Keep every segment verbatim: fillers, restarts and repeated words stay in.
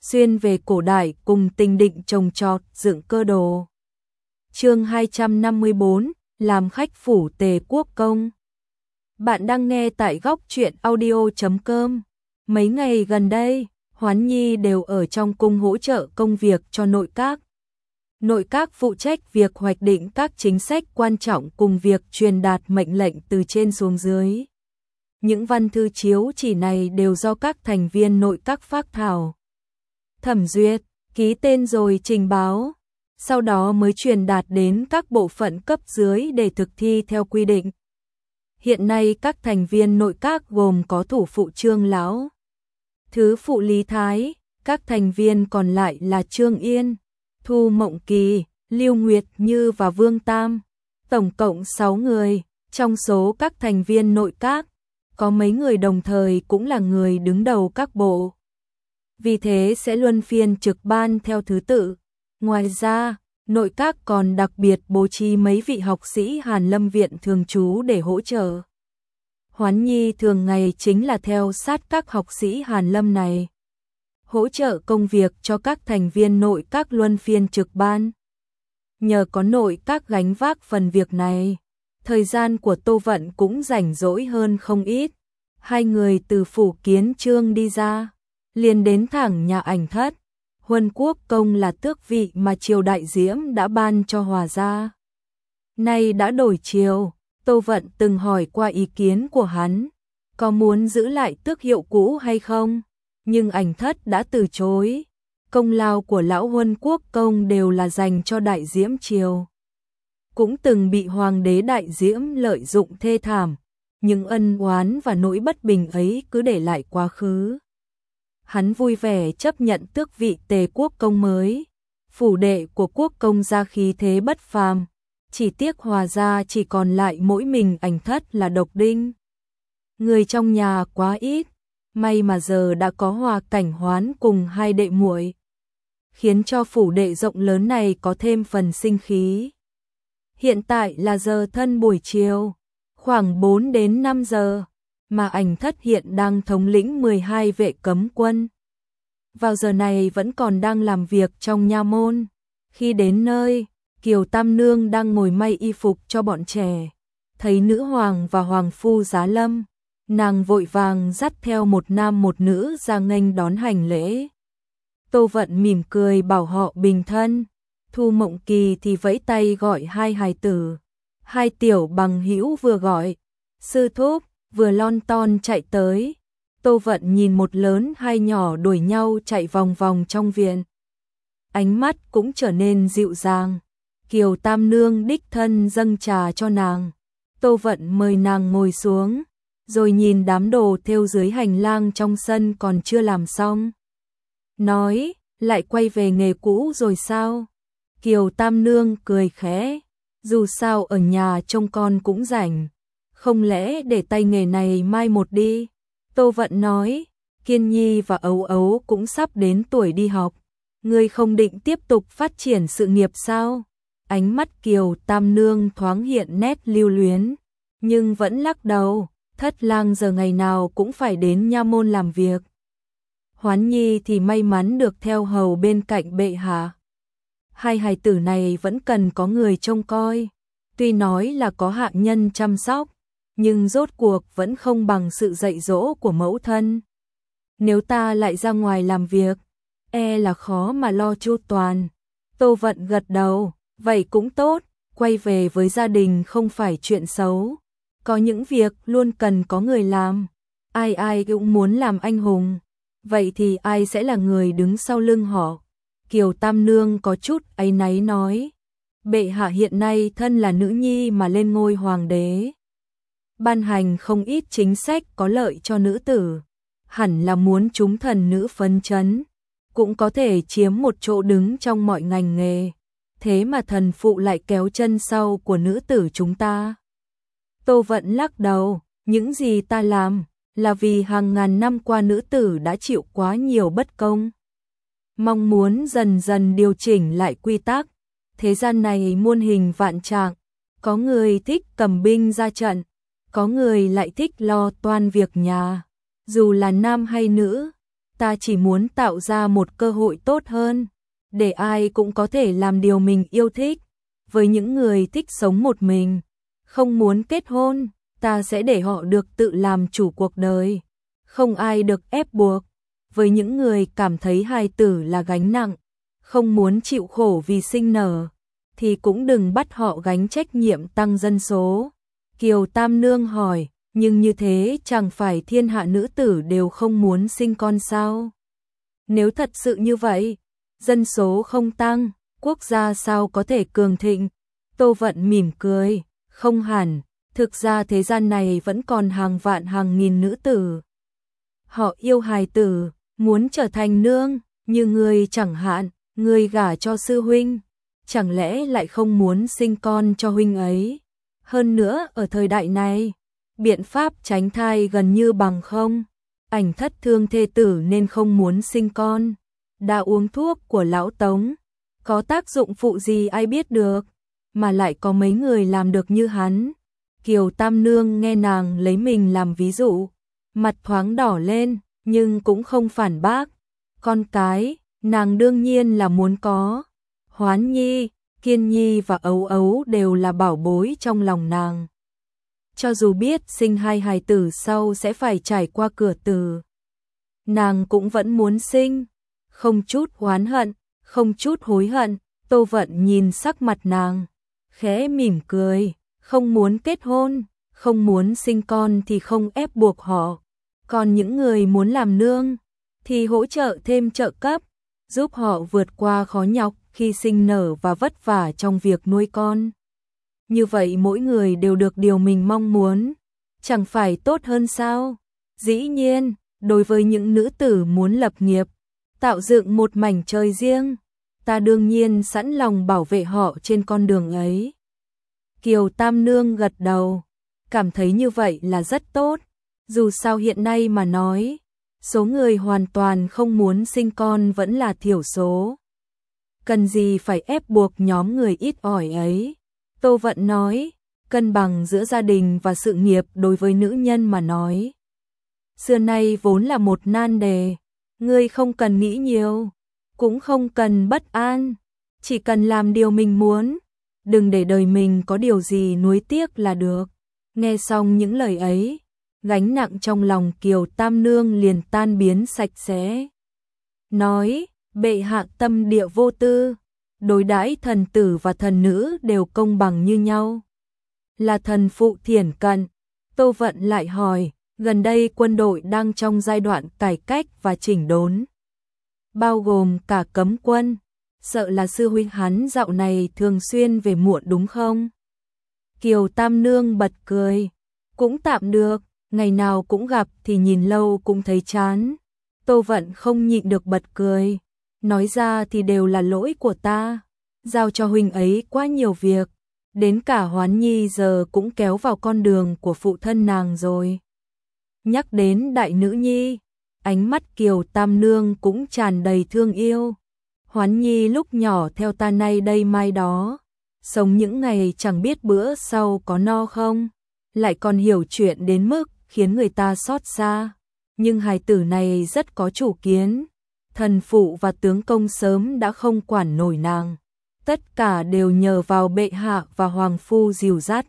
xuyên về cổ đại cùng tình định trồng trọt dựng cơ đồ. Chương hai trăm năm mươi bốn, làm khách phủ Tề Quốc công. Bạn đang nghe tại góc truyện audio chấm com. Mấy ngày gần đây, Hoán Nhi đều ở trong cung hỗ trợ công việc cho nội các. Nội các phụ trách việc hoạch định các chính sách quan trọng cùng việc truyền đạt mệnh lệnh từ trên xuống dưới. Những văn thư chiếu chỉ này đều do các thành viên nội các phác thảo, thẩm duyệt, ký tên rồi trình báo, sau đó mới truyền đạt đến các bộ phận cấp dưới để thực thi theo quy định. Hiện nay các thành viên nội các gồm có thủ phụ Trương Lão, thứ phụ Lý Thái, các thành viên còn lại là Trương Yên, Thu Mộng Kỳ, Lưu Nguyệt Như và Vương Tam, tổng cộng sáu người. Trong số các thành viên nội các, có mấy người đồng thời cũng là người đứng đầu các bộ. Vì thế sẽ luân phiên trực ban theo thứ tự. Ngoài ra, nội các còn đặc biệt bố trí mấy vị học sĩ Hàn Lâm Viện thường trú để hỗ trợ. Hoán Nhi thường ngày chính là theo sát các học sĩ Hàn Lâm này, hỗ trợ công việc cho các thành viên nội các luân phiên trực ban. Nhờ có nội các gánh vác phần việc này, thời gian của Tô Vận cũng rảnh rỗi hơn không ít. Hai người từ phủ Kiến Chương đi ra, liền đến thẳng nhà Ảnh Thất. Huân Quốc công là tước vị mà triều đại Diễm đã ban cho Hòa gia. Nay đã đổi triều, Tô Vận từng hỏi qua ý kiến của hắn, có muốn giữ lại tước hiệu cũ hay không, nhưng Ảnh Thất đã từ chối. Công lao của lão Huân Quốc công đều là dành cho đại Diễm triều, cũng từng bị hoàng đế đại Diễm lợi dụng thê thảm, nhưng ân oán và nỗi bất bình ấy cứ để lại quá khứ. Hắn vui vẻ chấp nhận tước vị Tề Quốc công mới. Phủ đệ của quốc công gia khí thế bất phàm, chỉ tiếc Hòa gia chỉ còn lại mỗi mình Ảnh Thất là độc đinh. Người trong nhà quá ít, may mà giờ đã có Hòa Cảnh Hoán cùng hai đệ muội, khiến cho phủ đệ rộng lớn này có thêm phần sinh khí. Hiện tại là giờ thân buổi chiều, khoảng bốn đến năm giờ, mà Ảnh Thất hiện đang thống lĩnh mười hai vệ cấm quân. Vào giờ này vẫn còn đang làm việc trong nha môn. Khi đến nơi, Kiều Tam Nương đang ngồi may y phục cho bọn trẻ. Thấy nữ hoàng và hoàng phu giá lâm, nàng vội vàng dắt theo một nam một nữ ra nghênh đón hành lễ. Tô Vận mỉm cười bảo họ bình thân. Thu Mộng Kỳ thì vẫy tay gọi hai hài tử. Hai tiểu bằng hữu vừa gọi sư thúc, vừa lon ton chạy tới. Tô Vận nhìn một lớn hai nhỏ đuổi nhau chạy vòng vòng trong viện, ánh mắt cũng trở nên dịu dàng. Kiều Tam Nương đích thân dâng trà cho nàng. Tô Vận mời nàng ngồi xuống, rồi nhìn đám đồ thêu dưới hành lang trong sân còn chưa làm xong, nói, lại quay về nghề cũ rồi sao? Kiều Tam Nương cười khẽ, dù sao ở nhà trông con cũng rảnh, không lẽ để tay nghề này mai một đi? Tô Vận nói, Kiên Nhi và Ấu Ấu cũng sắp đến tuổi đi học, ngươi không định tiếp tục phát triển sự nghiệp sao? Ánh mắt Kiều Tam Nương thoáng hiện nét lưu luyến, nhưng vẫn lắc đầu, thất lang giờ ngày nào cũng phải đến nha môn làm việc. Hoán Nhi thì may mắn được theo hầu bên cạnh bệ hạ. Hai hài tử này vẫn cần có người trông coi, tuy nói là có hạ nhân chăm sóc, nhưng rốt cuộc vẫn không bằng sự dạy dỗ của mẫu thân. Nếu ta lại ra ngoài làm việc, e là khó mà lo chu toàn. Tô Vận gật đầu, vậy cũng tốt, quay về với gia đình không phải chuyện xấu. Có những việc luôn cần có người làm, ai ai cũng muốn làm anh hùng, vậy thì ai sẽ là người đứng sau lưng họ? Kiều Tam Nương có chút áy náy nói, bệ hạ hiện nay thân là nữ nhi mà lên ngôi hoàng đế, ban hành không ít chính sách có lợi cho nữ tử, hẳn là muốn chúng thần nữ phấn chấn, cũng có thể chiếm một chỗ đứng trong mọi ngành nghề, thế mà thần phụ lại kéo chân sau của nữ tử chúng ta. Tô Vận lắc đầu, những gì ta làm là vì hàng ngàn năm qua nữ tử đã chịu quá nhiều bất công, mong muốn dần dần điều chỉnh lại quy tắc. Thế gian này muôn hình vạn trạng, có người thích cầm binh ra trận, có người lại thích lo toan việc nhà, dù là nam hay nữ, ta chỉ muốn tạo ra một cơ hội tốt hơn, để ai cũng có thể làm điều mình yêu thích. Với những người thích sống một mình, không muốn kết hôn, ta sẽ để họ được tự làm chủ cuộc đời, không ai được ép buộc. Với những người cảm thấy hài tử là gánh nặng, không muốn chịu khổ vì sinh nở, thì cũng đừng bắt họ gánh trách nhiệm tăng dân số. Kiều Tam Nương hỏi, nhưng như thế chẳng phải thiên hạ nữ tử đều không muốn sinh con sao? Nếu thật sự như vậy, dân số không tăng, quốc gia sao có thể cường thịnh? Tô Vận mỉm cười, không hẳn, thực ra thế gian này vẫn còn hàng vạn hàng nghìn nữ tử. Họ yêu hài tử, muốn trở thành nương, như ngươi chẳng hạn, ngươi gả cho sư huynh, chẳng lẽ lại không muốn sinh con cho huynh ấy? Hơn nữa ở thời đại này, biện pháp tránh thai gần như bằng không. Ảnh thất thương thê tử nên không muốn sinh con. Đã uống thuốc của lão Tống, có tác dụng phụ gì ai biết được, mà lại có mấy người làm được như hắn. Kiều Tam Nương nghe nàng lấy mình làm ví dụ, mặt thoáng đỏ lên, nhưng cũng không phản bác. Con cái, nàng đương nhiên là muốn có. Hoán Nhi, Kiên Nhi và Ấu Ấu đều là bảo bối trong lòng nàng. Cho dù biết sinh hai hài tử sau sẽ phải trải qua cửa tử, nàng cũng vẫn muốn sinh, không chút oán hận, không chút hối hận. Tô Vận nhìn sắc mặt nàng, khẽ mỉm cười, không muốn kết hôn, không muốn sinh con thì không ép buộc họ, còn những người muốn làm nương thì hỗ trợ thêm trợ cấp, giúp họ vượt qua khó nhọc khi sinh nở và vất vả trong việc nuôi con. Như vậy mỗi người đều được điều mình mong muốn, chẳng phải tốt hơn sao? Dĩ nhiên, đối với những nữ tử muốn lập nghiệp, tạo dựng một mảnh trời riêng, ta đương nhiên sẵn lòng bảo vệ họ trên con đường ấy. Kiều Tam Nương gật đầu, cảm thấy như vậy là rất tốt. Dù sao hiện nay mà nói, số người hoàn toàn không muốn sinh con vẫn là thiểu số. Cần gì phải ép buộc nhóm người ít ỏi ấy. Tô Vận nói, cân bằng giữa gia đình và sự nghiệp đối với nữ nhân mà nói, xưa nay vốn là một nan đề. Ngươi không cần nghĩ nhiều, cũng không cần bất an, chỉ cần làm điều mình muốn, đừng để đời mình có điều gì nuối tiếc là được. Nghe xong những lời ấy, gánh nặng trong lòng Kiều Tam Nương liền tan biến sạch sẽ. Nói, bệ hạ tâm địa vô tư, đối đãi thần tử và thần nữ đều công bằng như nhau. Là thần phụ thiển cận. Tô Vận lại hỏi, gần đây quân đội đang trong giai đoạn cải cách và chỉnh đốn, bao gồm cả cấm quân, sợ là sư huynh hắn dạo này thường xuyên về muộn đúng không? Kiều Tam Nương bật cười, cũng tạm được, ngày nào cũng gặp thì nhìn lâu cũng thấy chán. Tô Vận không nhịn được bật cười, nói ra thì đều là lỗi của ta, giao cho huynh ấy quá nhiều việc, đến cả Hoán Nhi giờ cũng kéo vào con đường của phụ thân nàng rồi. Nhắc đến đại nữ nhi, ánh mắt Kiều Tam Nương cũng tràn đầy thương yêu. Hoán Nhi lúc nhỏ theo ta nay đây mai đó, sống những ngày chẳng biết bữa sau có no không, lại còn hiểu chuyện đến mức khiến người ta xót xa. Nhưng hài tử này rất có chủ kiến, thần phụ và tướng công sớm đã không quản nổi nàng, tất cả đều nhờ vào bệ hạ và hoàng phu dìu dắt.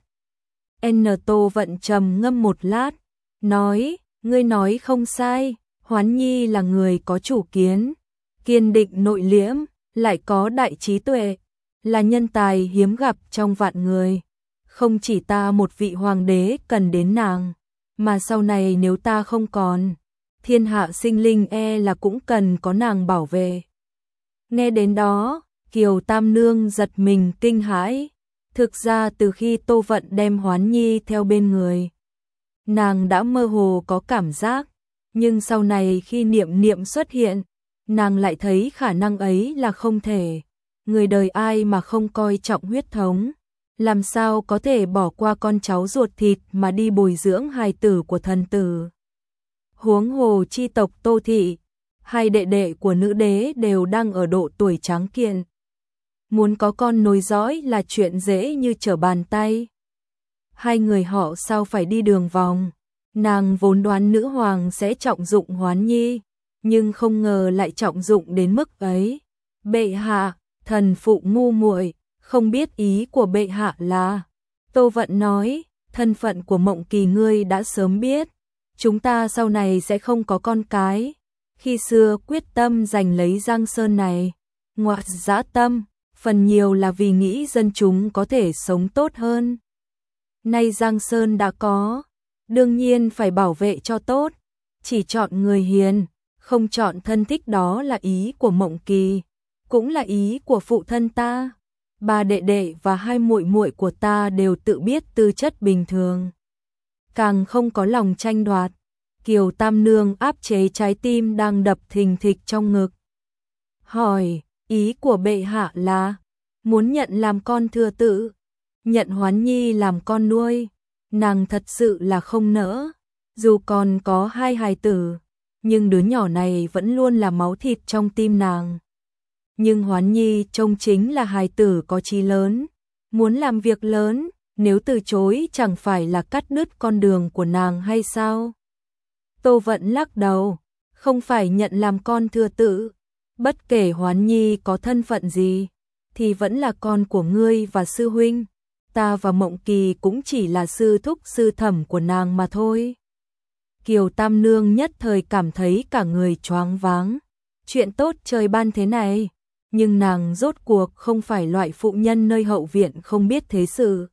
N Tô Vận trầm ngâm một lát, nói, ngươi nói không sai, Hoán Nhi là người có chủ kiến, kiên định nội liễm, lại có đại trí tuệ, là nhân tài hiếm gặp trong vạn người. Không chỉ ta một vị hoàng đế cần đến nàng, mà sau này nếu ta không còn, thiên hạ sinh linh e là cũng cần có nàng bảo vệ. Nghe đến đó, Kiều Tam Nương giật mình kinh hãi. Thực ra từ khi Tô Vận đem Hoán Nhi theo bên người, nàng đã mơ hồ có cảm giác, nhưng sau này khi niệm niệm xuất hiện, nàng lại thấy khả năng ấy là không thể. Người đời ai mà không coi trọng huyết thống, làm sao có thể bỏ qua con cháu ruột thịt mà đi bồi dưỡng hài tử của thần tử. Huống hồ chi tộc Tô Thị, hai đệ đệ của nữ đế đều đang ở độ tuổi tráng kiện. Muốn có con nối dõi là chuyện dễ như trở bàn tay. Hai người họ sao phải đi đường vòng. Nàng vốn đoán nữ hoàng sẽ trọng dụng Hoán Nhi, nhưng không ngờ lại trọng dụng đến mức ấy. Bệ hạ, thần phụ ngu muội, không biết ý của bệ hạ là. Tô Vận nói, thân phận của Mộng Kỳ ngươi đã sớm biết, chúng ta sau này sẽ không có con cái. Khi xưa quyết tâm giành lấy Giang Sơn này, ngoại dã tâm, phần nhiều là vì nghĩ dân chúng có thể sống tốt hơn. Nay Giang Sơn đã có, đương nhiên phải bảo vệ cho tốt, chỉ chọn người hiền, không chọn thân thích, đó là ý của Mộng Kỳ, cũng là ý của phụ thân ta. Ba đệ đệ và hai muội muội của ta đều tự biết tư chất bình thường, càng không có lòng tranh đoạt. Kiều Tam Nương áp chế trái tim đang đập thình thịch trong ngực. Hỏi, ý của bệ hạ là muốn nhận làm con thừa tự, nhận Hoán Nhi làm con nuôi. Nàng thật sự là không nỡ, dù còn có hai hài tử, nhưng đứa nhỏ này vẫn luôn là máu thịt trong tim nàng. Nhưng Hoán Nhi trông chính là hài tử có chí lớn, muốn làm việc lớn, nếu từ chối chẳng phải là cắt đứt con đường của nàng hay sao? Tô Vận lắc đầu, không phải nhận làm con thừa tự, bất kể Hoán Nhi có thân phận gì, thì vẫn là con của ngươi và sư huynh, ta và Mộng Kỳ cũng chỉ là sư thúc sư thẩm của nàng mà thôi. Kiều Tam Nương nhất thời cảm thấy cả người choáng váng, chuyện tốt trời ban thế này, nhưng nàng rốt cuộc không phải loại phụ nhân nơi hậu viện không biết thế sự.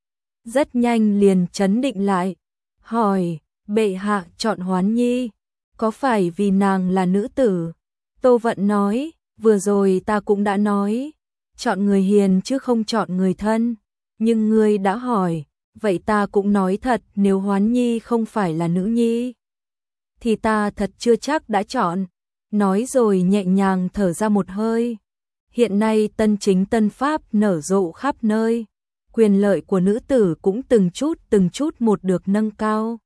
Rất nhanh liền trấn định lại, hỏi, bệ hạ chọn Hoán Nhi, có phải vì nàng là nữ tử? Tô Vận nói, vừa rồi ta cũng đã nói, chọn người hiền chứ không chọn người thân, nhưng ngươi đã hỏi, vậy ta cũng nói thật, nếu Hoán Nhi không phải là nữ nhi, thì ta thật chưa chắc đã chọn. Nói rồi nhẹ nhàng thở ra một hơi. Hiện nay tân chính tân pháp nở rộ khắp nơi, quyền lợi của nữ tử cũng từng chút từng chút một được nâng cao.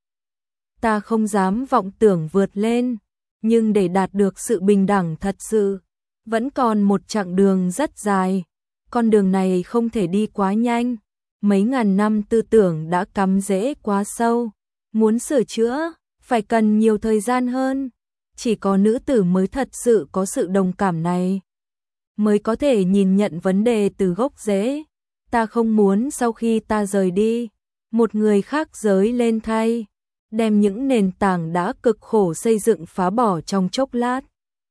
Ta không dám vọng tưởng vượt lên, nhưng để đạt được sự bình đẳng thật sự, vẫn còn một chặng đường rất dài. Con đường này không thể đi quá nhanh, mấy ngàn năm tư tưởng đã cắm rễ quá sâu, muốn sửa chữa, phải cần nhiều thời gian hơn. Chỉ có nữ tử mới thật sự có sự đồng cảm này, mới có thể nhìn nhận vấn đề từ gốc rễ. Ta không muốn sau khi ta rời đi, một người khác giới lên thay, đem những nền tảng đã cực khổ xây dựng phá bỏ trong chốc lát,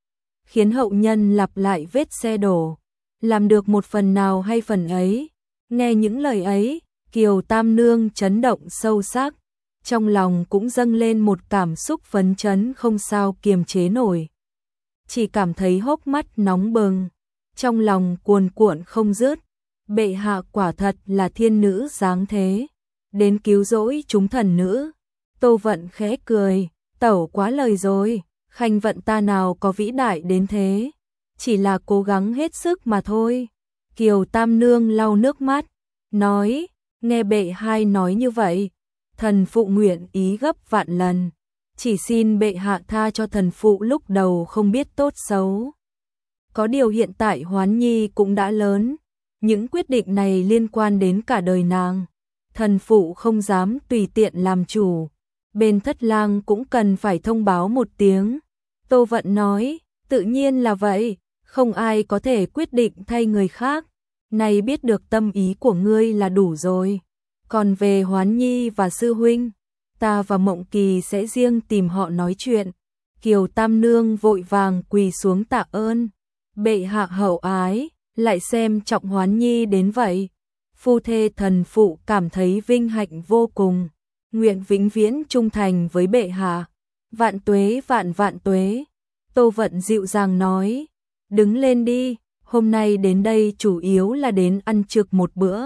khiến hậu nhân lặp lại vết xe đổ. Làm được một phần nào hay phần ấy. Nghe những lời ấy, Kiều Tam Nương chấn động sâu sắc, trong lòng cũng dâng lên một cảm xúc phấn chấn không sao kiềm chế nổi. Chỉ cảm thấy hốc mắt nóng bừng, trong lòng cuồn cuộn không dứt. Bệ hạ quả thật là thiên nữ dáng thế, đến cứu rỗi chúng thần nữ. Tô Vận khẽ cười, tẩu quá lời rồi, khanh vận ta nào có vĩ đại đến thế, chỉ là cố gắng hết sức mà thôi. Kiều Tam Nương lau nước mắt, nói, nghe bệ hai nói như vậy, thần phụ nguyện ý gấp vạn lần, chỉ xin bệ hạ tha cho thần phụ lúc đầu không biết tốt xấu. Có điều hiện tại Hoán Nhi cũng đã lớn, những quyết định này liên quan đến cả đời nàng, thần phụ không dám tùy tiện làm chủ, bên thất lang cũng cần phải thông báo một tiếng. Tô Vận nói, tự nhiên là vậy, không ai có thể quyết định thay người khác, này biết được tâm ý của ngươi là đủ rồi. Còn về Hoán Nhi và sư huynh, ta và Mộng Kỳ sẽ riêng tìm họ nói chuyện. Kiều Tam Nương vội vàng quỳ xuống tạ ơn, bệ hạ hậu ái, lại xem trọng Hoán Nhi đến vậy. Phu thê thần phụ cảm thấy vinh hạnh vô cùng, nguyện vĩnh viễn trung thành với bệ hạ. Vạn tuế vạn vạn tuế. Tô Vận dịu dàng nói, đứng lên đi, hôm nay đến đây chủ yếu là đến ăn trực một bữa.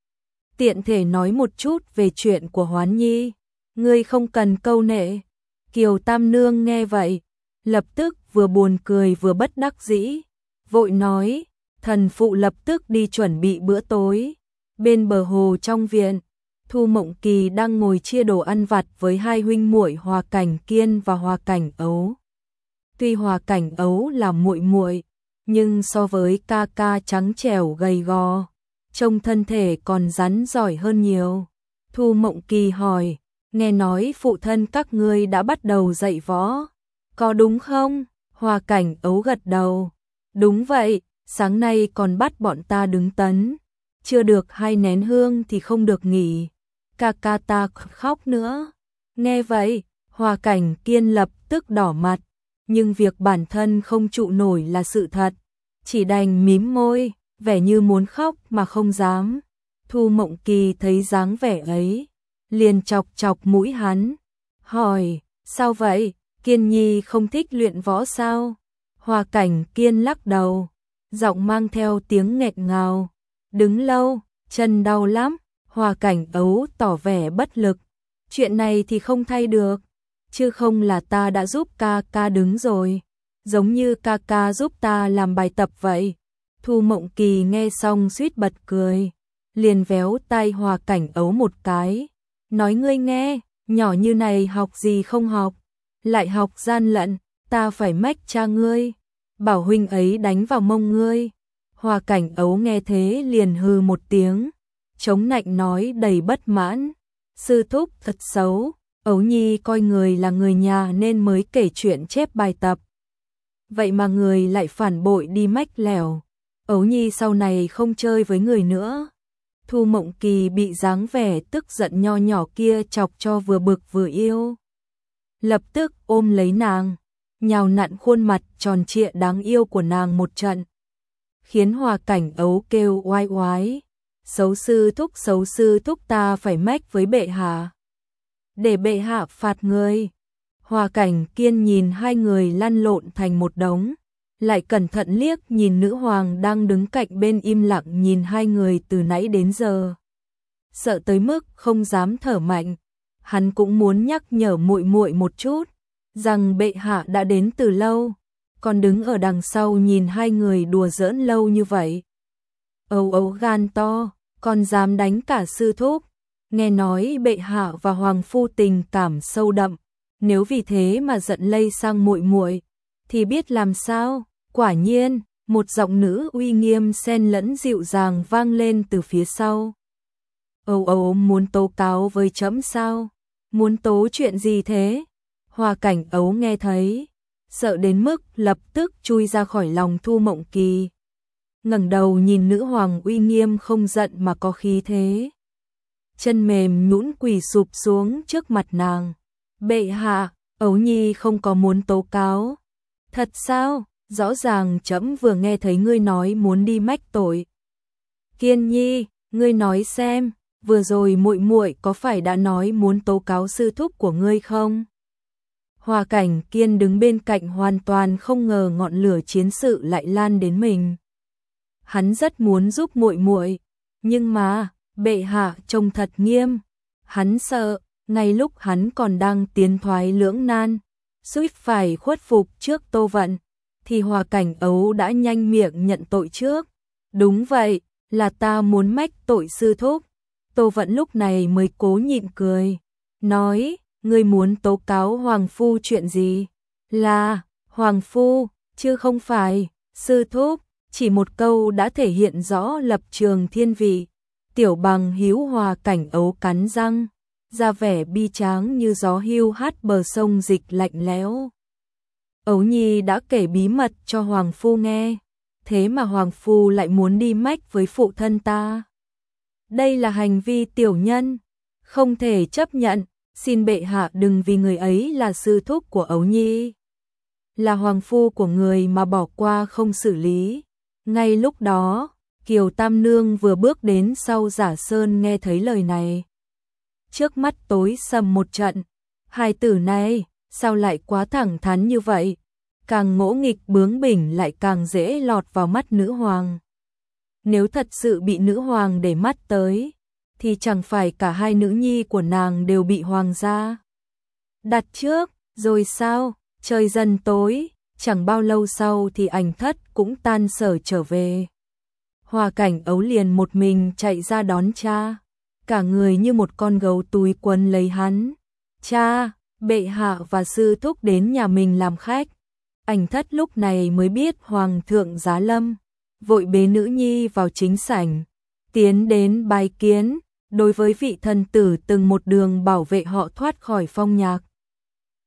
Tiện thể nói một chút về chuyện của Hoán Nhi, ngươi không cần câu nệ. Kiều Tam Nương nghe vậy, lập tức vừa buồn cười vừa bất đắc dĩ, vội nói, thần phụ lập tức đi chuẩn bị bữa tối. Bên bờ hồ trong viện, Thu Mộng Kỳ đang ngồi chia đồ ăn vặt với hai huynh muội Hòa Cảnh Kiên và Hòa Cảnh Ấu. Tuy Hòa Cảnh Ấu là muội muội, nhưng so với ca ca trắng trẻo gầy gò, trông thân thể còn rắn giỏi hơn nhiều. Thu Mộng Kỳ hỏi, nghe nói phụ thân các ngươi đã bắt đầu dạy võ, có đúng không? Hoa Cảnh Ấu gật đầu. Đúng vậy, sáng nay còn bắt bọn ta đứng tấn. Chưa được hai nén hương thì không được nghỉ. Ca ca ta khóc nữa. Nghe vậy, Hoa Cảnh Kiên lập tức đỏ mặt. Nhưng việc bản thân không trụ nổi là sự thật. Chỉ đành mím môi, vẻ như muốn khóc mà không dám. Thu Mộng Kỳ thấy dáng vẻ ấy, liền chọc chọc mũi hắn. Hỏi, sao vậy? Kiên Nhi không thích luyện võ sao? Hoa Cảnh Kiên lắc đầu, giọng mang theo tiếng nghẹn ngào. Đứng lâu, chân đau lắm. Hoa Cảnh Ấu tỏ vẻ bất lực. Chuyện này thì không thay được. Chứ không là ta đã giúp ca ca đứng rồi. Giống như ca ca giúp ta làm bài tập vậy. Thu Mộng Kỳ nghe xong suýt bật cười. Liền véo tay Hoa Cảnh Ấu một cái. Nói ngươi nghe, nhỏ như này học gì không học. Lại học gian lận, ta phải mách cha ngươi. Bảo huynh ấy đánh vào mông ngươi. Hoa Cảnh Ấu nghe thế liền hừ một tiếng. Chống nạnh nói đầy bất mãn. Sư thúc thật xấu. Ấu Nhi coi người là người nhà nên mới kể chuyện chép bài tập. Vậy mà người lại phản bội đi mách lẻo. Ấu Nhi sau này không chơi với người nữa. Thu Mộng Kỳ bị dáng vẻ tức giận nho nhỏ kia chọc cho vừa bực vừa yêu. Lập tức ôm lấy nàng, nhào nặn khuôn mặt tròn trịa đáng yêu của nàng một trận. Khiến Hoa Cảnh Ấu kêu oai oái. Xấu sư thúc xấu sư thúc ta phải mách với bệ hạ. Để bệ hạ phạt người. Hoa Cảnh Kiên nhìn hai người lăn lộn thành một đống. Lại cẩn thận liếc nhìn nữ hoàng đang đứng cạnh bên im lặng nhìn hai người từ nãy đến giờ. Sợ tới mức không dám thở mạnh. Hắn cũng muốn nhắc nhở muội muội một chút. Rằng bệ hạ đã đến từ lâu. Còn đứng ở đằng sau nhìn hai người đùa giỡn lâu như vậy. Ấu Ấu gan to, còn dám đánh cả sư thúc. Nghe nói bệ hạ và hoàng phu tình cảm sâu đậm, nếu vì thế mà giận lây sang muội muội thì biết làm sao. Quả nhiên, một giọng nữ uy nghiêm xen lẫn dịu dàng vang lên từ phía sau. Ấu Ấu muốn tố cáo với trẫm sao? Muốn tố chuyện gì thế? Hoa Cảnh Ấu nghe thấy, sợ đến mức lập tức chui ra khỏi lòng Thu Mộng Kỳ. Ngẩng đầu nhìn nữ hoàng uy nghiêm không giận mà có khí thế. Chân mềm nhũn quỳ sụp xuống trước mặt nàng. Bệ hạ, Ấu Nhi không có muốn tố cáo. Thật sao? Rõ ràng trẫm vừa nghe thấy ngươi nói muốn đi mách tội. Kiên Nhi, ngươi nói xem, vừa rồi muội muội có phải đã nói muốn tố cáo sư thúc của ngươi không? Hoa Cảnh Kiên đứng bên cạnh hoàn toàn không ngờ ngọn lửa chiến sự lại lan đến mình. Hắn rất muốn giúp muội muội, nhưng mà bệ hạ trông thật nghiêm. Hắn sợ, ngay lúc hắn còn đang tiến thoái lưỡng nan, suýt phải khuất phục trước Tô Vận, thì Hoa Cảnh Ấu đã nhanh miệng nhận tội trước. Đúng vậy, là ta muốn mách tội sư thúc. Tô Vận lúc này mới cố nhịn cười, nói, ngươi muốn tố cáo hoàng phu chuyện gì? Là, hoàng phu, chứ không phải, sư thúc. Chỉ một câu đã thể hiện rõ lập trường thiên vị. Tiểu Bằng Hiếu Hoa Cảnh Ấu cắn răng, ra vẻ bi tráng như gió hưu hát bờ sông dịch lạnh lẽo. Ấu Nhi đã kể bí mật cho hoàng phu nghe, thế mà hoàng phu lại muốn đi mách với phụ thân ta. Đây là hành vi tiểu nhân, không thể chấp nhận, xin bệ hạ đừng vì người ấy là sư thúc của Ấu Nhi, là hoàng phu của người mà bỏ qua không xử lý. Ngay lúc đó, Kiều Tam Nương vừa bước đến sau Giả Sơn nghe thấy lời này. Trước mắt tối sầm một trận, hai tử này, sao lại quá thẳng thắn như vậy? Càng ngỗ nghịch bướng bỉnh lại càng dễ lọt vào mắt nữ hoàng. Nếu thật sự bị nữ hoàng để mắt tới, thì chẳng phải cả hai nữ nhi của nàng đều bị hoàng gia đặt trước, rồi sao? Trời dần tối. Chẳng bao lâu sau thì Ảnh Thất cũng tan sở trở về. Hoa Cảnh Ấu liền một mình chạy ra đón cha. Cả người như một con gấu túi quấn lấy hắn. Cha, bệ hạ và sư thúc đến nhà mình làm khách. Ảnh Thất lúc này mới biết Hoàng thượng giá lâm. Vội bế nữ nhi vào chính sảnh. Tiến đến bái kiến. Đối với vị thần tử từng một đường bảo vệ họ thoát khỏi phong nhạc.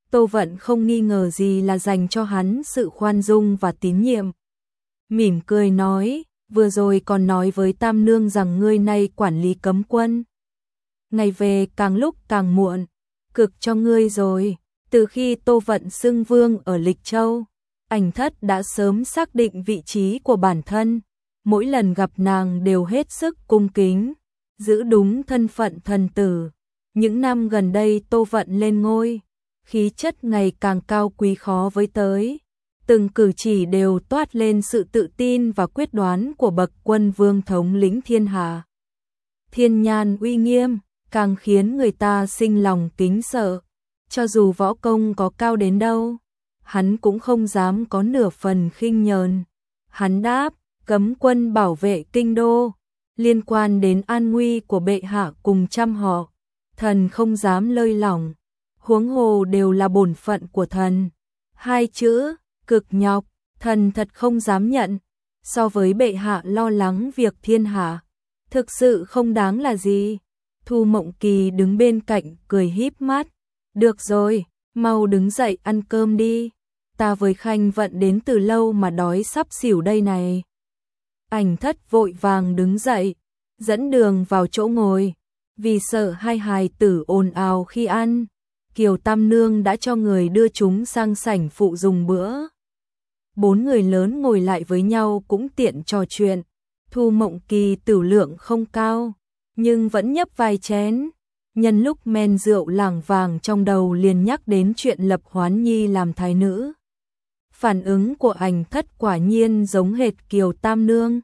Tô Vận không nghi ngờ gì là dành cho hắn sự khoan dung và tín nhiệm. Mỉm cười nói, vừa rồi còn nói với Tam Nương rằng ngươi nay quản lý cấm quân. Ngày về càng lúc càng muộn, cực cho ngươi rồi. Từ khi Tô Vận xưng vương ở Lịch Châu, Ảnh Thất đã sớm xác định vị trí của bản thân, mỗi lần gặp nàng đều hết sức cung kính, giữ đúng thân phận thần tử. Những năm gần đây Tô Vận lên ngôi, khí chất ngày càng cao quý khó với tới, từng cử chỉ đều toát lên sự tự tin và quyết đoán của bậc quân vương thống lĩnh thiên hạ. Thiên nhàn uy nghiêm, càng khiến người ta sinh lòng kính sợ. Cho dù võ công có cao đến đâu, hắn cũng không dám có nửa phần khinh nhờn. Hắn đáp, cấm quân bảo vệ kinh đô, liên quan đến an nguy của bệ hạ cùng trăm họ, thần không dám lơi lỏng, huống hồ đều là bổn phận của thần. Hai chữ, cực nhọc, thần thật không dám nhận, so với bệ hạ lo lắng việc thiên hạ, thực sự không đáng là gì. Thu Mộng Kỳ đứng bên cạnh cười híp mắt, được rồi, mau đứng dậy ăn cơm đi, ta với Khanh Vận đến từ lâu mà đói sắp xỉu đây này. Ảnh Thất vội vàng đứng dậy, dẫn đường vào chỗ ngồi, vì sợ hai hài tử ồn ào khi ăn, Kiều Tam Nương đã cho người đưa chúng sang sảnh phụ dùng bữa. Bốn người lớn ngồi lại với nhau cũng tiện trò chuyện. Thu Mộng Kỳ tửu lượng không cao, nhưng vẫn nhấp vài chén. Nhân lúc men rượu lảng vàng trong đầu liền nhắc đến chuyện lập Hoán Nhi làm thái nữ. Phản ứng của Ảnh Thất quả nhiên giống hệt Kiều Tam Nương.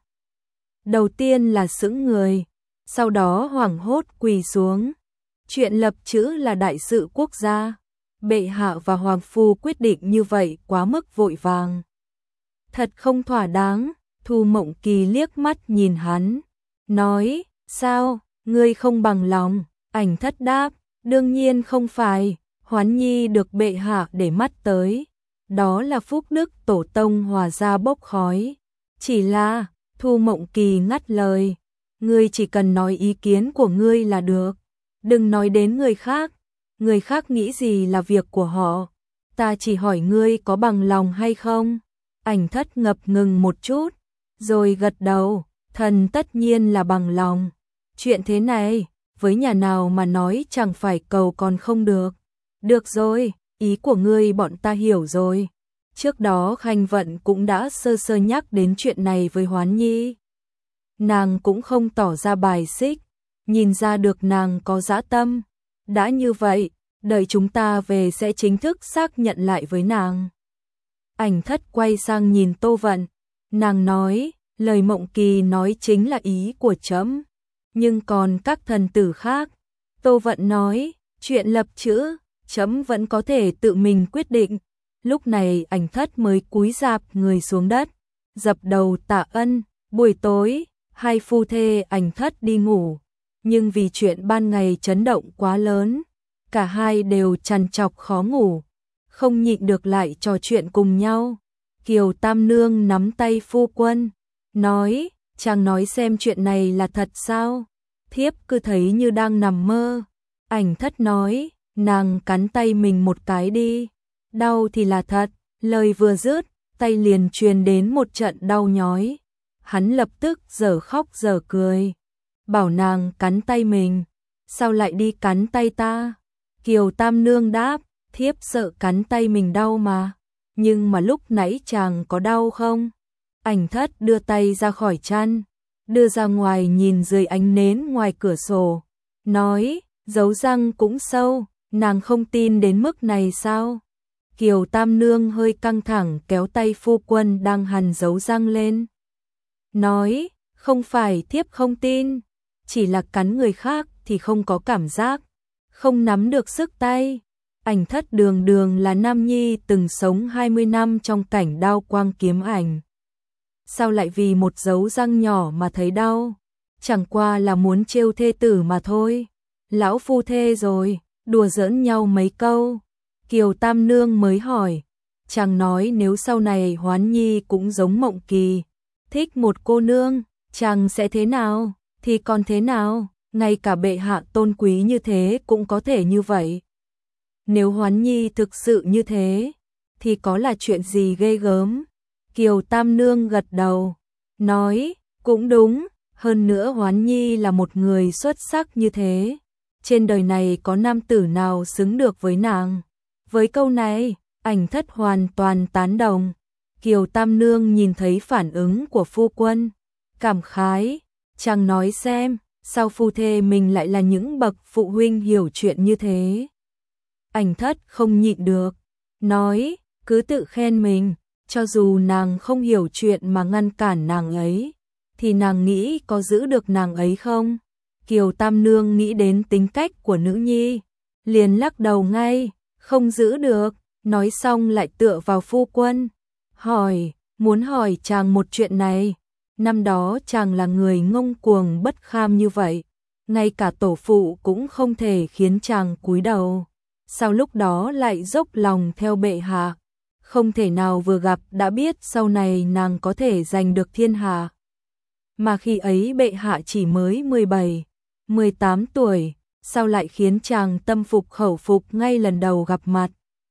Đầu tiên là sững người, sau đó hoảng hốt quỳ xuống. Chuyện lập chữ là đại sự quốc gia, bệ hạ và hoàng phu quyết định như vậy quá mức vội vàng. Thật không thỏa đáng. Thu Mộng Kỳ liếc mắt nhìn hắn, nói, sao, ngươi không bằng lòng? Ảnh Thất đáp, đương nhiên không phải, Hoán Nhi được bệ hạ để mắt tới, đó là phúc đức tổ tông hòa ra bốc khói. Chỉ là, Thu Mộng Kỳ ngắt lời, ngươi chỉ cần nói ý kiến của ngươi là được, đừng nói đến người khác, người khác nghĩ gì là việc của họ, ta chỉ hỏi ngươi có bằng lòng hay không. Ảnh Thất ngập ngừng một chút, rồi gật đầu, thần tất nhiên là bằng lòng. Chuyện thế này, với nhà nào mà nói chẳng phải cầu còn không được. Được rồi, ý của ngươi bọn ta hiểu rồi. Trước đó Khanh Vận cũng đã sơ sơ nhắc đến chuyện này với Hoán Nhi. Nàng cũng không tỏ ra bài xích, nhìn ra được nàng có dã tâm. Đã như vậy, đợi chúng ta về sẽ chính thức xác nhận lại với nàng. Ảnh Thất quay sang nhìn Tô Vận, nàng nói, lời Mộng Kỳ nói chính là ý của trẫm, nhưng còn các thần tử khác. Tô Vận nói, chuyện lập chữ, trẫm vẫn có thể tự mình quyết định. Lúc này Ảnh Thất mới cúi rạp người xuống đất, dập đầu tạ ân. Buổi tối, hai phu thê Ảnh Thất đi ngủ, nhưng vì chuyện ban ngày chấn động quá lớn, cả hai đều trằn trọc khó ngủ, không nhịn được lại trò chuyện cùng nhau. Kiều Tam Nương nắm tay phu quân, nói, chàng nói xem chuyện này là thật sao? Thiếp cứ thấy như đang nằm mơ. Ảnh Thất nói, nàng cắn tay mình một cái đi, đau thì là thật. Lời vừa dứt, tay liền truyền đến một trận đau nhói. Hắn lập tức dở khóc dở cười, bảo nàng cắn tay mình, sao lại đi cắn tay ta? Kiều Tam Nương đáp, thiếp sợ cắn tay mình đau mà, nhưng mà lúc nãy chàng có đau không? Ảnh Thất đưa tay ra khỏi chăn, đưa ra ngoài nhìn dưới ánh nến ngoài cửa sổ, nói, dấu răng cũng sâu, nàng không tin đến mức này sao? Kiều Tam Nương hơi căng thẳng kéo tay phu quân đang hằn dấu răng lên, nói, không phải thiếp không tin, chỉ là cắn người khác thì không có cảm giác, không nắm được sức tay. Ảnh Thất đường đường là nam nhi từng sống hai mươi năm trong cảnh đao quang kiếm ảnh, sao lại vì một dấu răng nhỏ mà thấy đau? Chẳng qua là muốn trêu thê tử mà thôi. Lão phu thê rồi, đùa giỡn nhau mấy câu. Kiều Tam Nương mới hỏi, chàng nói nếu sau này Hoán Nhi cũng giống Mộng Kỳ, thích một cô nương, chàng sẽ thế nào? Thì còn thế nào, ngay cả bệ hạ tôn quý như thế cũng có thể như vậy. nếu Hoán Nhi thực sự như thế, thì có là chuyện gì ghê gớm? Kiều Tam Nương gật đầu, nói, cũng đúng, hơn nữa Hoán Nhi là một người xuất sắc như thế. Trên đời này có nam tử nào xứng được với nàng? Với câu này, Ảnh Thất hoàn toàn tán đồng. Kiều Tam Nương nhìn thấy phản ứng của phu quân, cảm khái, chàng nói xem, sao phu thê mình lại là những bậc phụ huynh hiểu chuyện như thế? Ảnh Thất không nhịn được, nói, cứ tự khen mình, cho dù nàng không hiểu chuyện mà ngăn cản nàng ấy, thì nàng nghĩ có giữ được nàng ấy không? Kiều Tam Nương nghĩ đến tính cách của nữ nhi, liền lắc đầu ngay, không giữ được, nói xong lại tựa vào phu quân, hỏi, muốn hỏi chàng một chuyện này. Năm đó chàng là người ngông cuồng bất kham như vậy, ngay cả tổ phụ cũng không thể khiến chàng cúi đầu. Sao lúc đó lại dốc lòng theo bệ hạ? Không thể nào vừa gặp đã biết sau này nàng có thể giành được thiên hạ. Mà khi ấy bệ hạ chỉ mới mười bảy, mười tám tuổi, sao lại khiến chàng tâm phục khẩu phục ngay lần đầu gặp mặt?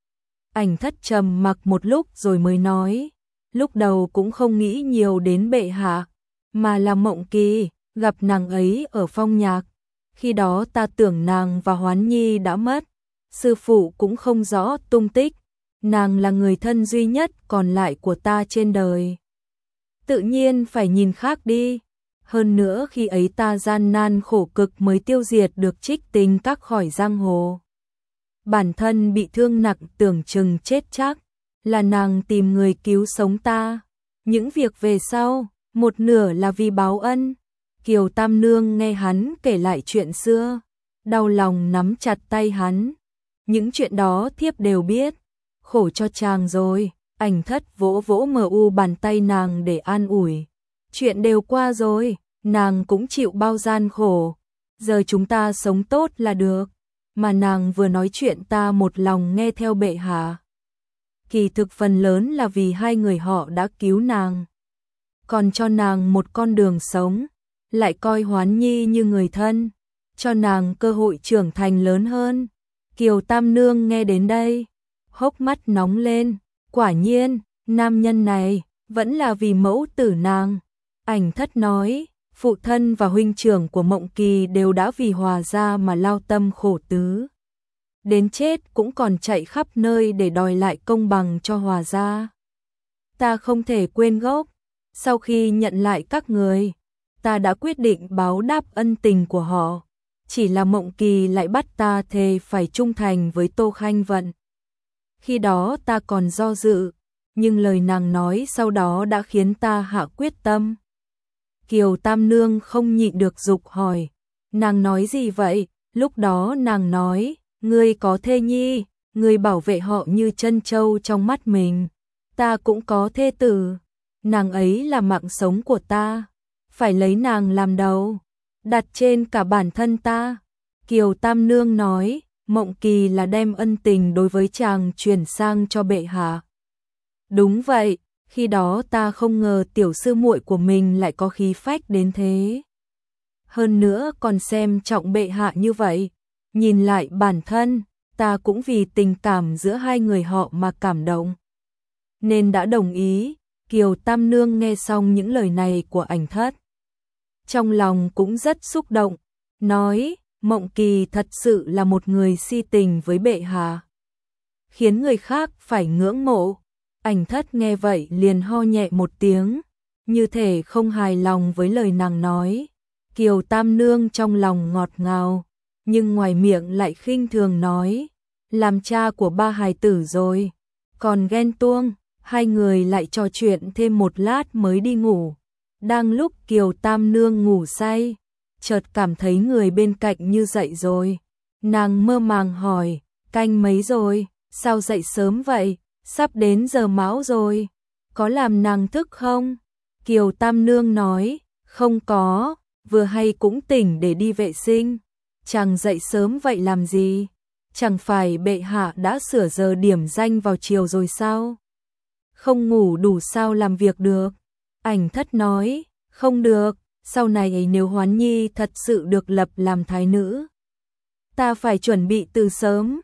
Ảnh Thất trầm mặc một lúc rồi mới nói, lúc đầu cũng không nghĩ nhiều đến bệ hạ, mà là Mộng Kỳ, gặp nàng ấy ở phong nhạc. Khi đó ta tưởng nàng và Hoán Nhi đã mất, sư phụ cũng không rõ tung tích, nàng là người thân duy nhất còn lại của ta trên đời. Tự nhiên phải nhìn khác đi. Hơn nữa khi ấy ta gian nan khổ cực mới tiêu diệt được Trích Tinh Các khỏi giang hồ. Bản thân bị thương nặng tưởng chừng chết chắc, là nàng tìm người cứu sống ta. Những việc về sau, một nửa là vì báo ân. Kiều Tam Nương nghe hắn kể lại chuyện xưa, đau lòng nắm chặt tay hắn. Những chuyện đó thiếp đều biết, khổ cho chàng rồi. Ảnh Thất vỗ vỗ mờ u bàn tay nàng để an ủi. Chuyện đều qua rồi, nàng cũng chịu bao gian khổ, giờ chúng ta sống tốt là được. Mà nàng vừa nói chuyện ta một lòng nghe theo bệ hạ. Kỳ thực phần lớn là vì hai người họ đã cứu nàng, còn cho nàng một con đường sống, lại coi Hoán Nhi như người thân, cho nàng cơ hội trưởng thành lớn hơn. Kiều Tam Nương nghe đến đây, hốc mắt nóng lên, quả nhiên, nam nhân này vẫn là vì mẫu tử nàng. Ảnh Thất nói, phụ thân và huynh trưởng của Mộng Kỳ đều đã vì Hòa gia mà lao tâm khổ tứ, đến chết cũng còn chạy khắp nơi để đòi lại công bằng cho Hòa gia. Ta không thể quên gốc, sau khi nhận lại các người, ta đã quyết định báo đáp ân tình của họ. Chỉ là Mộng Kỳ lại bắt ta thề phải trung thành với Tô Khanh Vận. Khi đó ta còn do dự, nhưng lời nàng nói sau đó đã khiến ta hạ quyết tâm. Kiều Tam Nương không nhịn được giục hỏi, nàng nói gì vậy? Lúc đó nàng nói, ngươi có thê nhi, ngươi bảo vệ họ như chân châu trong mắt mình. Ta cũng có thê tử, nàng ấy là mạng sống của ta, phải lấy nàng làm đầu, đặt trên cả bản thân ta. Kiều Tam Nương nói, Mộng Kỳ là đem ân tình đối với chàng truyền sang cho bệ hạ. Đúng vậy, khi đó ta không ngờ tiểu sư muội của mình lại có khí phách đến thế. Hơn nữa còn xem trọng bệ hạ như vậy. Nhìn lại bản thân, ta cũng vì tình cảm giữa hai người họ mà cảm động, nên đã đồng ý. Kiều Tam Nương nghe xong những lời này của Ảnh Thất, trong lòng cũng rất xúc động, nói, Mộng Kỳ thật sự là một người si tình với bệ hạ, khiến người khác phải ngưỡng mộ. Ảnh Thất nghe vậy liền ho nhẹ một tiếng, như thể không hài lòng với lời nàng nói. Kiều Tam Nương trong lòng ngọt ngào, nhưng ngoài miệng lại khinh thường nói, làm cha của ba hài tử rồi, còn ghen tuông. Hai người lại trò chuyện thêm một lát mới đi ngủ. Đang lúc Kiều Tam Nương ngủ say, chợt cảm thấy người bên cạnh như dậy rồi. Nàng mơ màng hỏi, canh mấy rồi, sao dậy sớm vậy, sắp đến giờ mão rồi, có làm nàng thức không? Kiều Tam Nương nói, không có, vừa hay cũng tỉnh để đi vệ sinh. Chàng dậy sớm vậy làm gì? Chẳng phải bệ hạ đã sửa giờ điểm danh vào chiều rồi sao? Không ngủ đủ sao làm việc được? Ảnh Thất nói, không được, sau này nếu Hoán Nhi thật sự được lập làm thái nữ, ta phải chuẩn bị từ sớm.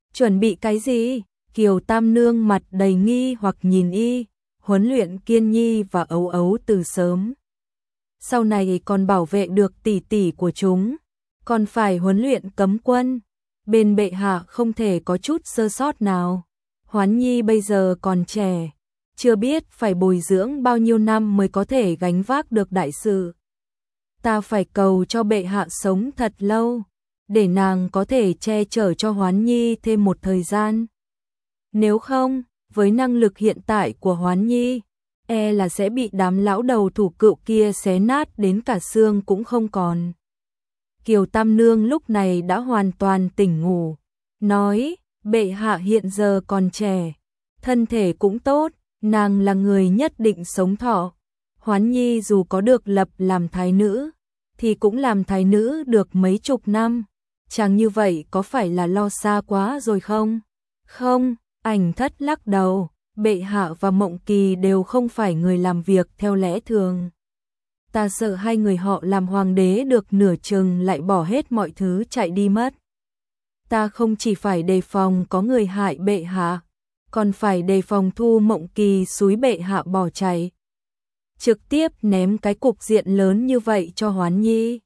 Chuẩn bị cái gì? Kiều Tam Nương mặt đầy nghi hoặc nhìn y, huấn luyện Kiên Nhi và Ấu Ấu từ sớm. Sau này còn bảo vệ được tỷ tỷ của chúng, còn phải huấn luyện cấm quân. Bên bệ hạ không thể có chút sơ sót nào. Hoán Nhi bây giờ còn trẻ, chưa biết phải bồi dưỡng bao nhiêu năm mới có thể gánh vác được đại sự. Ta phải cầu cho bệ hạ sống thật lâu, để nàng có thể che chở cho Hoán Nhi thêm một thời gian. Nếu không, với năng lực hiện tại của Hoán Nhi, e là sẽ bị đám lão đầu thủ cựu kia xé nát đến cả xương cũng không còn. Kiều Tam Nương lúc này đã hoàn toàn tỉnh ngủ, nói, bệ hạ hiện giờ còn trẻ, thân thể cũng tốt, nàng là người nhất định sống thọ. Hoán Nhi dù có được lập làm thái nữ, thì cũng làm thái nữ được mấy chục năm. Chẳng như vậy có phải là lo xa quá rồi không? Không, Ảnh Thất lắc đầu, bệ hạ và Mộng Kỳ đều không phải người làm việc theo lẽ thường. Ta sợ hai người họ làm hoàng đế được nửa chừng lại bỏ hết mọi thứ chạy đi mất. Ta không chỉ phải đề phòng có người hại bệ hạ, còn phải đề phòng Thu Mộng Kỳ xúi bệ hạ bỏ chạy. Trực tiếp ném cái cục diện lớn như vậy cho Hoán Nhi.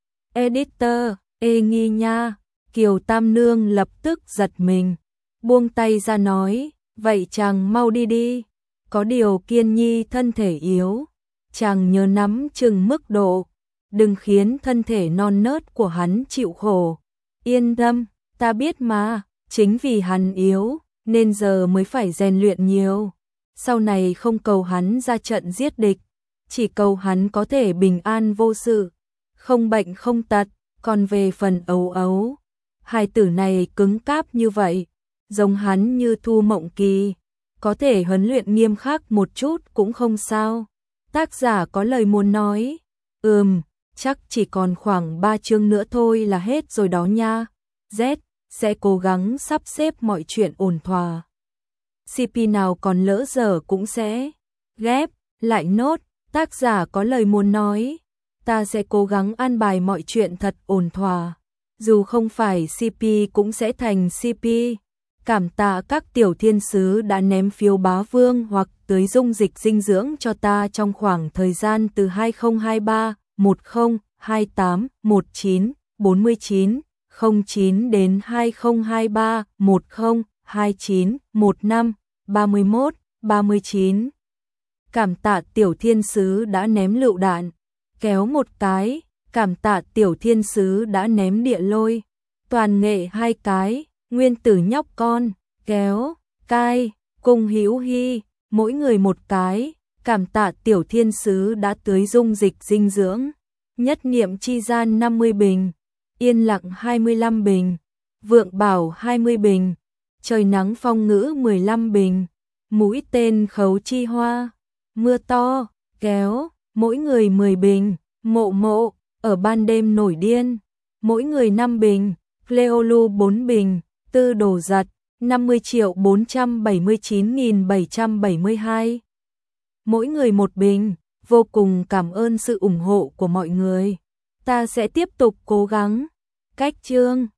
Editor, ê nghi nha, Kiều Tam Nương lập tức giật mình, buông tay ra nói, vậy chàng mau đi đi. Có điều Kiên Nhi thân thể yếu, chàng nhớ nắm chừng mức độ, đừng khiến thân thể non nớt của hắn chịu khổ. Yên tâm, ta biết mà, chính vì hắn yếu, nên giờ mới phải rèn luyện nhiều. Sau này không cầu hắn ra trận giết địch, chỉ cầu hắn có thể bình an vô sự, không bệnh không tật. Còn về phần Ấu Ấu, hai tử này cứng cáp như vậy, giống hắn như Thu Mộng Kỳ, có thể huấn luyện nghiêm khắc một chút cũng không sao. Tác giả có lời muốn nói, ừm, chắc chỉ còn khoảng ba chương nữa thôi là hết rồi đó nha. Z sẽ cố gắng sắp xếp mọi chuyện ổn thỏa. xê pê nào còn lỡ dở cũng sẽ ghép lại nốt. Tác giả có lời muốn nói, ta sẽ cố gắng an bài mọi chuyện thật ổn thỏa. Dù không phải xê pê cũng sẽ thành xê pê. Cảm tạ các tiểu thiên sứ đã ném phiếu bá vương hoặc tưới dung dịch dinh dưỡng cho ta trong khoảng thời gian từ hai không hai ba, mười, hai tám, mười chín, bốn mươi chín, không chín đến hai không hai ba, mười, hai chín, mười lăm, ba mươi mốt, ba mươi chín. Cảm tạ tiểu thiên sứ đã ném lựu đạn, kéo một cái. Cảm tạ tiểu thiên sứ đã ném địa lôi, toàn nghệ hai cái. Nguyên tử nhóc con, kéo, cai, cùng hữu hy, mỗi người một cái. Cảm tạ tiểu thiên sứ đã tưới dung dịch dinh dưỡng. Nhất niệm chi gian năm mươi bình, yên lặng hai mươi lăm bình, vượng bảo hai mươi bình, trời nắng phong ngữ mười lăm bình, mũi tên khấu chi hoa, mưa to, kéo, mỗi người mười bình, mộ mộ, ở ban đêm nổi điên, mỗi người năm bình, Cleolu bốn bình, tư đồ giật, năm mươi triệu bốn trăm bảy mươi chín nghìn bảy trăm bảy mươi hai. Mỗi người một bình, vô cùng cảm ơn sự ủng hộ của mọi người. Ta sẽ tiếp tục cố gắng. Cách chương